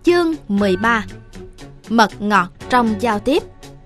Chương 13. Mật ngọt trong giao tiếp.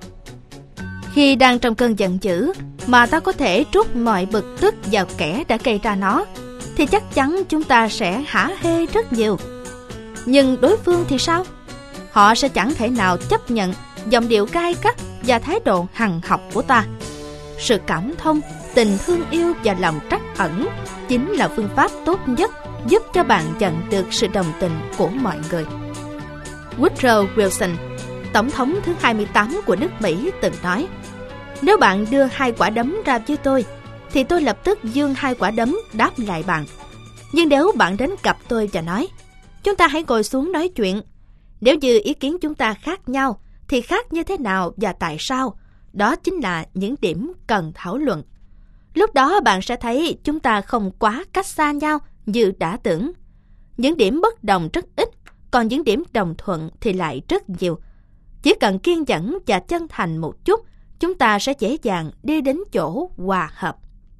Khi đang trong cơn giận dữ mà ta có thể trút mọi bực tức vào kẻ đã gây ra nó, thì chắc chắn chúng ta sẽ hả hê rất nhiều. Nhưng đối phương thì sao? Họ sẽ chẳng thể nào chấp nhận giọng điệu gay gắt và thái độ hằn học của ta. Sự cảm thông, tình thương yêu và lòng trắc ẩn chính là phương pháp tốt nhất giúp cho bạn nhận được sự đồng tình của mọi người. Woodrow Wilson, tổng thống thứ 28 của nước Mỹ từng nói: nếu bạn đưa 2 quả đấm ra với tôi, thì tôi lập tức giương 2 quả đấm đáp lại bạn. Nhưng nếu bạn đến gặp tôi và nói: chúng ta hãy ngồi xuống nói chuyện, nếu như ý kiến chúng ta khác nhau, thì khác như thế nào và tại sao? Đó chính là những điểm cần thảo luận. Lúc đó bạn sẽ thấy chúng ta không quá cách xa nhau như đã tưởng. Những điểm bất đồng rất ít, còn những điểm đồng thuận thì lại rất nhiều. Chỉ cần kiên nhẫn và chân thành một chút, chúng ta sẽ dễ dàng đi đến chỗ hòa hợp.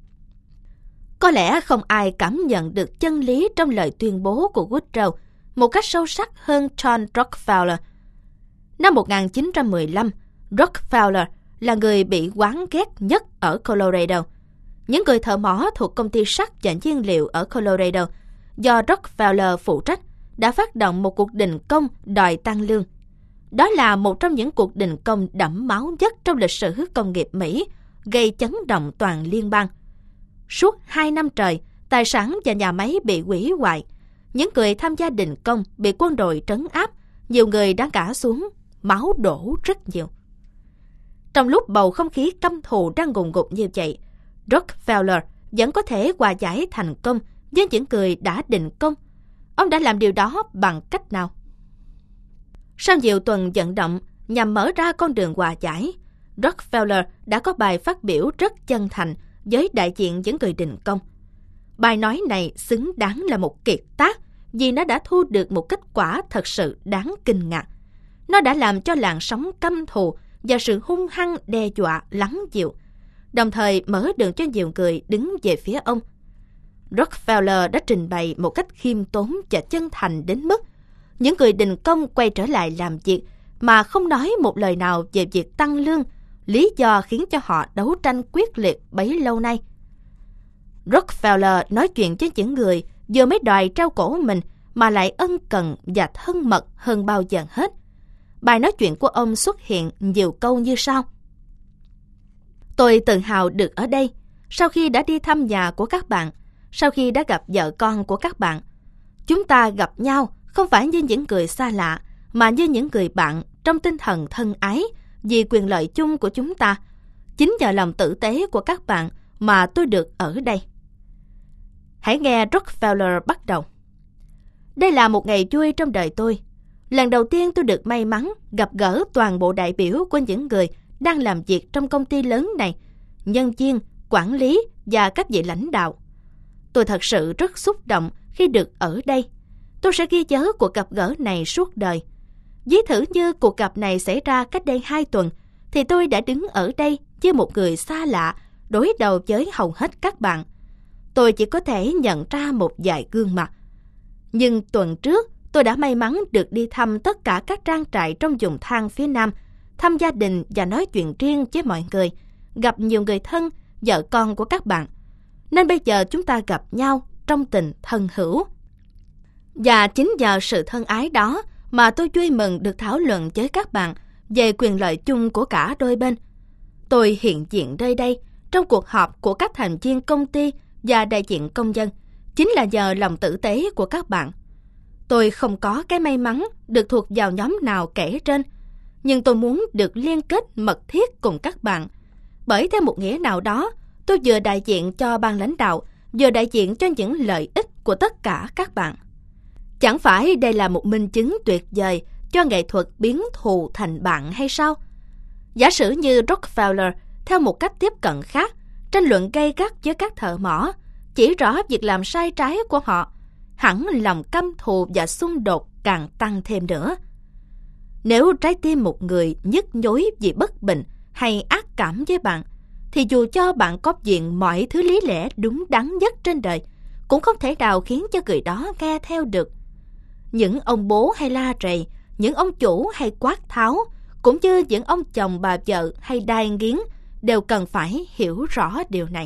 Có lẽ không ai cảm nhận được chân lý trong lời tuyên bố của Woodrow một cách sâu sắc hơn John Rockefeller. Năm 1915, Rockefeller là người bị oán ghét nhất ở Colorado. Những người thợ mỏ thuộc công ty sắt và nhiên liệu ở Colorado, do Rockefeller phụ trách, đã phát động một cuộc đình công đòi tăng lương. Đó là một trong những cuộc đình công đẫm máu nhất trong lịch sử công nghiệp Mỹ, gây chấn động toàn liên bang. Suốt 2 năm trời, tài sản và nhà máy bị hủy hoại. Những người tham gia đình công bị quân đội trấn áp, nhiều người đã ngã xuống, máu đổ rất nhiều. Trong lúc bầu không khí căm thù đang ngùn ngụt như vậy, Rockefeller vẫn có thể hòa giải thành công với những người đã đình công. Ông đã làm điều đó bằng cách nào? Sau nhiều tuần vận động nhằm mở ra con đường hòa giải, Rockefeller đã có bài phát biểu rất chân thành với đại diện những người đình công. Bài nói này xứng đáng là một kiệt tác vì nó đã thu được một kết quả thật sự đáng kinh ngạc. Nó đã làm cho làn sóng căm thù và sự hung hăng đe dọa lắng dịu, đồng thời mở đường cho nhiều người đứng về phía ông. Rockefeller đã trình bày một cách khiêm tốn và chân thành đến mức những người đình công quay trở lại làm việc mà không nói một lời nào về việc tăng lương, lý do khiến cho họ đấu tranh quyết liệt bấy lâu nay. Rockefeller nói chuyện với những người vừa mới đòi treo cổ mình mà lại ân cần và thân mật hơn bao giờ hết. Bài nói chuyện của ông xuất hiện nhiều câu như sau: tôi tự hào được ở đây, sau khi đã đi thăm nhà của các bạn, sau khi đã gặp vợ con của các bạn. Chúng ta gặp nhau không phải như những người xa lạ, mà như những người bạn trong tinh thần thân ái vì quyền lợi chung của chúng ta. Chính nhờ lòng tử tế của các bạn mà tôi được ở đây. Hãy nghe Rockefeller bắt đầu. Đây là một ngày vui trong đời tôi. Lần đầu tiên tôi được may mắn gặp gỡ toàn bộ đại biểu của những người đang làm việc trong công ty lớn này, nhân viên, quản lý và các vị lãnh đạo. Tôi thật sự rất xúc động khi được ở đây. Tôi sẽ ghi nhớ cuộc gặp gỡ này suốt đời. Ví thử như cuộc gặp này xảy ra cách đây 2 tuần, thì tôi đã đứng ở đây như một người xa lạ, đối đầu với hầu hết các bạn. Tôi chỉ có thể nhận ra một vài gương mặt. Nhưng tuần trước, tôi đã may mắn được đi thăm tất cả các trang trại trong vùng than phía Nam, thăm gia đình và nói chuyện riêng với mọi người, gặp nhiều người thân, vợ con của các bạn. Nên bây giờ chúng ta gặp nhau trong tình thân hữu. Và chính nhờ sự thân ái đó mà tôi vui mừng được thảo luận với các bạn về quyền lợi chung của cả đôi bên. Tôi hiện diện nơi đây trong cuộc họp của các thành viên công ty và đại diện công dân, chính là nhờ lòng tử tế của các bạn. Tôi không có cái may mắn được thuộc vào nhóm nào kể trên, nhưng tôi muốn được liên kết mật thiết cùng các bạn. Bởi theo một nghĩa nào đó, tôi vừa đại diện cho ban lãnh đạo, vừa đại diện cho những lợi ích của tất cả các bạn. Chẳng phải đây là một minh chứng tuyệt vời cho nghệ thuật biến thù thành bạn hay sao? Giả sử như Rockefeller, theo một cách tiếp cận khác, tranh luận gay gắt với các thợ mỏ, chỉ rõ việc làm sai trái của họ, hẳn lòng căm thù và xung đột càng tăng thêm nữa. Nếu trái tim một người nhức nhối vì bất bình hay ác cảm với bạn, thì dù cho bạn có diện mọi thứ lý lẽ đúng đắn nhất trên đời, cũng không thể nào khiến cho người đó nghe theo được. những ông bố hay la rầy, những ông chủ hay quát tháo, cũng như những ông chồng bà vợ hay đai nghiến đều cần phải hiểu rõ điều này.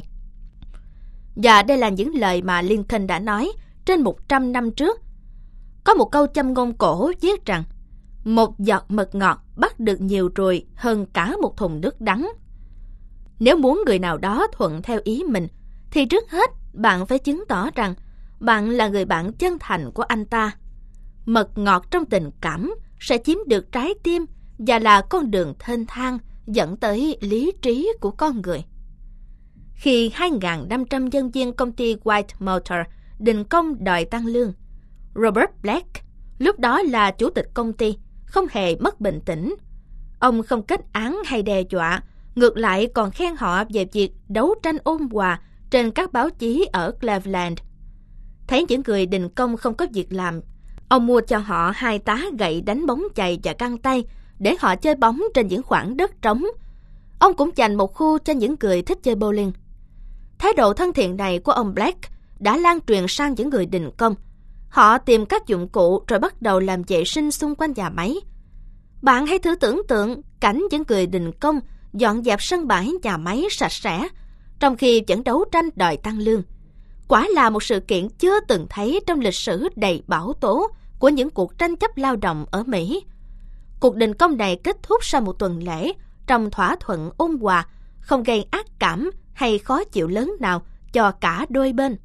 Và đây là những lời mà Lincoln đã nói trên 100 năm trước. Có một câu châm ngôn cổ viết rằng, một giọt mật ngọt bắt được nhiều ruồi hơn cả một thùng nước đắng. Nếu muốn người nào đó thuận theo ý mình, thì trước hết bạn phải chứng tỏ rằng bạn là người bạn chân thành của anh ta. Mật ngọt trong tình cảm sẽ chiếm được trái tim và là con đường thênh thang dẫn tới lý trí của con người. Khi 2.500 nhân viên công ty White Motor đình công đòi tăng lương, Robert Black, lúc đó là chủ tịch công ty, không hề mất bình tĩnh. Ông không kết án hay đe dọa, ngược lại còn khen họ về việc đấu tranh ôn hòa trên các báo chí ở Cleveland. Thấy những người đình công không có việc làm, ông mua cho họ 2 tá gậy đánh bóng chày và găng tay để họ chơi bóng trên những khoảng đất trống. Ông cũng dành một khu cho những người thích chơi bowling. Thái độ thân thiện này của ông Black đã lan truyền sang những người đình công. Họ tìm các dụng cụ rồi bắt đầu làm vệ sinh xung quanh nhà máy. Bạn hãy thử tưởng tượng cảnh những người đình công dọn dẹp sân bãi nhà máy sạch sẽ, trong khi vẫn đấu tranh đòi tăng lương. Quả là một sự kiện chưa từng thấy trong lịch sử đầy bão tố của những cuộc tranh chấp lao động ở Mỹ. Cuộc đình công này kết thúc sau một tuần lễ trong thỏa thuận ôn hòa, không gây ác cảm hay khó chịu lớn nào cho cả đôi bên.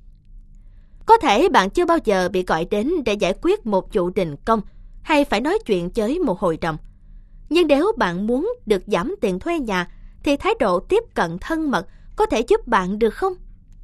Có thể bạn chưa bao giờ bị gọi đến để giải quyết một vụ đình công hay phải nói chuyện với một hội đồng. Nhưng nếu bạn muốn được giảm tiền thuê nhà, thì thái độ tiếp cận thân mật có thể giúp bạn được không?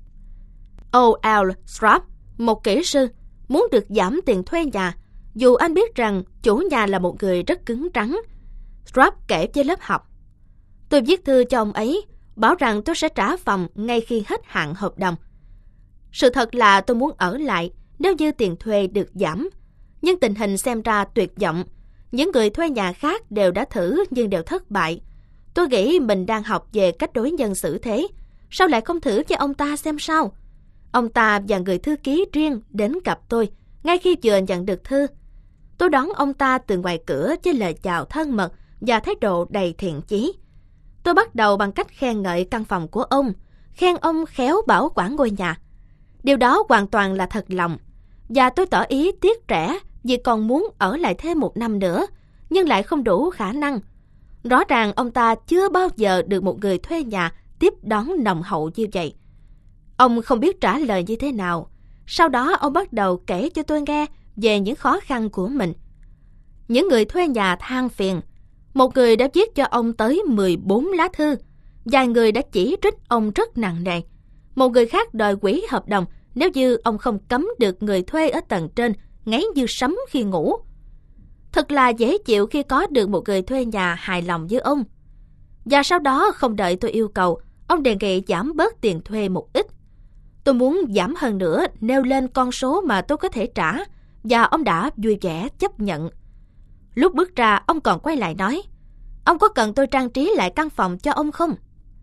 O.L. Schwab, một kỹ sư, muốn được giảm tiền thuê nhà, dù anh biết rằng chủ nhà là một người rất cứng rắn. Schwab kể với lớp học, tôi viết thư cho ông ấy, bảo rằng tôi sẽ trả phòng ngay khi hết hạn hợp đồng. Sự thật là tôi muốn ở lại nếu như tiền thuê được giảm, nhưng tình hình xem ra tuyệt vọng. Những người thuê nhà khác đều đã thử nhưng đều thất bại. Tôi nghĩ mình đang học về cách đối nhân xử thế, sao lại không thử với ông ta xem sao? Ông ta và người thư ký riêng đến gặp tôi ngay khi vừa nhận được thư. Tôi đón ông ta từ ngoài cửa với lời chào thân mật và thái độ đầy thiện chí. Tôi bắt đầu bằng cách khen ngợi căn phòng của ông, khen ông khéo bảo quản ngôi nhà. Điều đó hoàn toàn là thật lòng, và tôi tỏ ý tiếc rẻ vì còn muốn ở lại thêm 1 năm nữa, nhưng lại không đủ khả năng. Rõ ràng ông ta chưa bao giờ được một người thuê nhà tiếp đón nồng hậu như vậy. Ông không biết trả lời như thế nào. Sau đó ông bắt đầu kể cho tôi nghe về những khó khăn của mình. Những người thuê nhà than phiền. Một người đã viết cho ông tới 14 lá thư. Vài người đã chỉ trích ông rất nặng nề. Một người khác đòi hủy hợp đồng nếu như ông không cấm được người thuê ở tầng trên ngáy như sấm khi ngủ. Thật là dễ chịu khi có được một người thuê nhà hài lòng với ông. Và sau đó không đợi tôi yêu cầu, ông đề nghị giảm bớt tiền thuê một ít. Tôi muốn giảm hơn nữa, nêu lên con số mà tôi có thể trả, và ông đã vui vẻ chấp nhận. Lúc bước ra, ông còn quay lại nói, ông có cần tôi trang trí lại căn phòng cho ông không?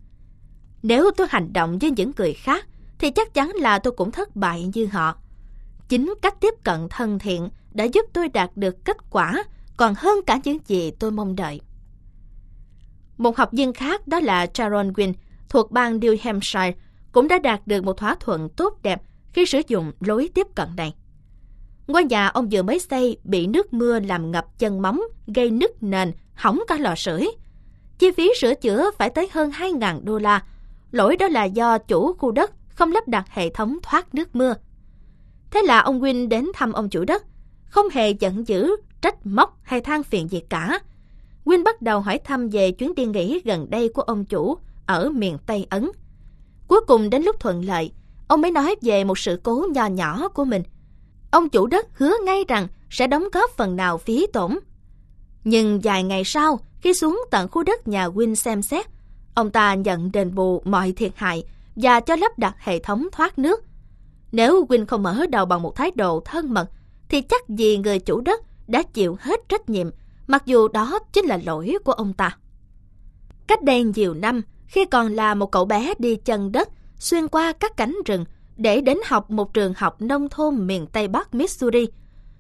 Nếu tôi hành động với những người khác, thì chắc chắn là tôi cũng thất bại như họ. Chính cách tiếp cận thân thiện đã giúp tôi đạt được kết quả còn hơn cả những gì tôi mong đợi. Một học viên khác, đó là Sharon Wynn, thuộc bang New Hampshire, cũng đã đạt được một thỏa thuận tốt đẹp khi sử dụng lối tiếp cận này. Ngôi nhà ông vừa mới xây bị nước mưa làm ngập chân móng, gây nứt nền, hỏng cả lò sưởi. Chi phí sửa chữa phải tới hơn $2,000. Lỗi đó là do chủ khu đất không lắp đặt hệ thống thoát nước mưa. Thế là ông Wynn đến thăm ông chủ đất, không hề giận dữ, trách móc hay than phiền gì cả. Wynn bắt đầu hỏi thăm về chuyến đi nghỉ gần đây của ông chủ ở miền Tây Ấn. Cuối cùng đến lúc thuận lợi, ông mới nói về một sự cố nho nhỏ của mình. Ông chủ đất hứa ngay rằng sẽ đóng góp phần nào phí tổn. Nhưng vài ngày sau, khi xuống tận khu đất nhà Wynn xem xét, ông ta nhận đền bù mọi thiệt hại và cho lắp đặt hệ thống thoát nước. Nếu Wynn không mở đầu bằng một thái độ thân mật, thì chắc gì người chủ đất đã chịu hết trách nhiệm, mặc dù đó chính là lỗi của ông ta. Cách đây nhiều năm, khi còn là một cậu bé đi chân đất, xuyên qua các cánh rừng để đến học một trường học nông thôn miền Tây Bắc Missouri,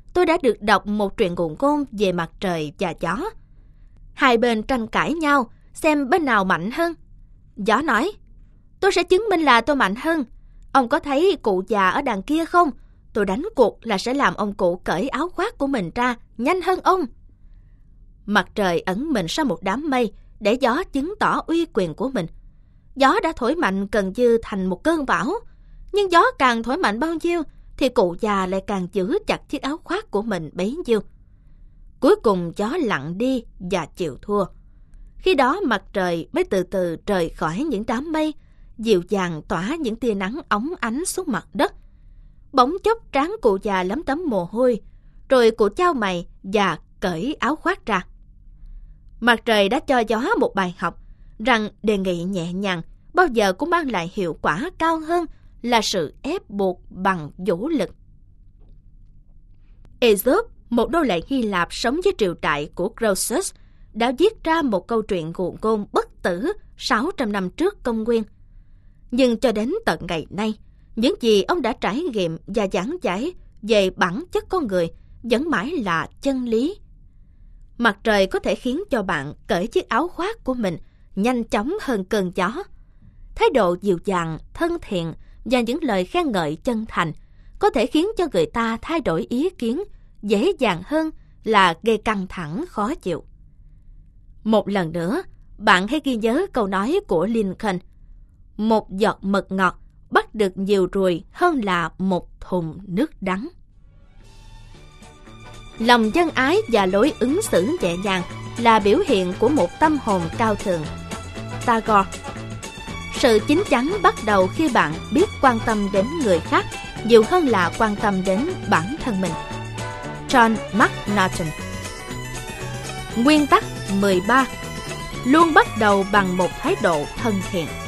tôi đã được đọc một truyện ngụ ngôn về mặt trời và gió. Hai bên tranh cãi nhau, xem bên nào mạnh hơn. Gió nói, tôi sẽ chứng minh là tôi mạnh hơn. Ông có thấy cụ già ở đằng kia không? Tôi đánh cuộc là sẽ làm ông cụ cởi áo khoác của mình ra nhanh hơn ông. Mặt trời ẩn mình sau một đám mây để gió chứng tỏ uy quyền của mình. Gió đã thổi mạnh gần như thành một cơn bão. Nhưng gió càng thổi mạnh bao nhiêu thì cụ già lại càng giữ chặt chiếc áo khoác của mình bấy nhiêu. Cuối cùng gió lặng đi và chịu thua. Khi đó mặt trời mới từ từ rời khỏi những đám mây, dịu dàng tỏa những tia nắng óng ánh xuống mặt đất. Bỗng chốc trán cụ già lấm tấm mồ hôi, rồi cụ chau mày và cởi áo khoác ra. Mặt trời đã cho gió một bài học rằng đề nghị nhẹ nhàng bao giờ cũng mang lại hiệu quả cao hơn là sự ép buộc bằng vũ lực. Aesop, một nô lệ Hy Lạp sống dưới triều đại của Croesus, đã viết ra một câu chuyện ngụ ngôn bất tử 600 năm trước công nguyên. Nhưng cho đến tận ngày nay, những gì ông đã trải nghiệm và giảng giải về bản chất con người vẫn mãi là chân lý. Mặt trời có thể khiến cho bạn cởi chiếc áo khoác của mình nhanh chóng hơn cơn gió. Thái độ dịu dàng, thân thiện và những lời khen ngợi chân thành có thể khiến cho người ta thay đổi ý kiến dễ dàng hơn là gây căng thẳng khó chịu. Một lần nữa, bạn hãy ghi nhớ câu nói của Lincoln: một giọt mật ngọt bắt được nhiều ruồi hơn là một thùng nước đắng. Lòng nhân ái và lối ứng xử nhẹ nhàng là biểu hiện của một tâm hồn cao thượng. Tagore. Sự chín chắn bắt đầu khi bạn biết quan tâm đến người khác nhiều hơn là quan tâm đến bản thân mình. John McNaughton. Nguyên tắc 13. Luôn bắt đầu bằng một thái độ thân thiện.